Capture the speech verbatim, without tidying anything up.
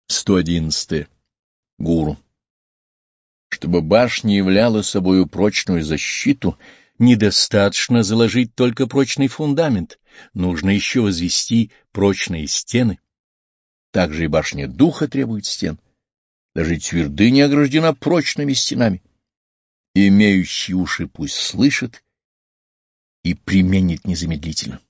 сто одиннадцатое. Гуру. Чтобы башня являла собою прочную защиту, недостаточно заложить только прочный фундамент, нужно еще возвести прочные стены. Также и башня духа требует стен. Даже твердыня ограждена прочными стенами. Имеющий уши пусть слышит и применит незамедлительно.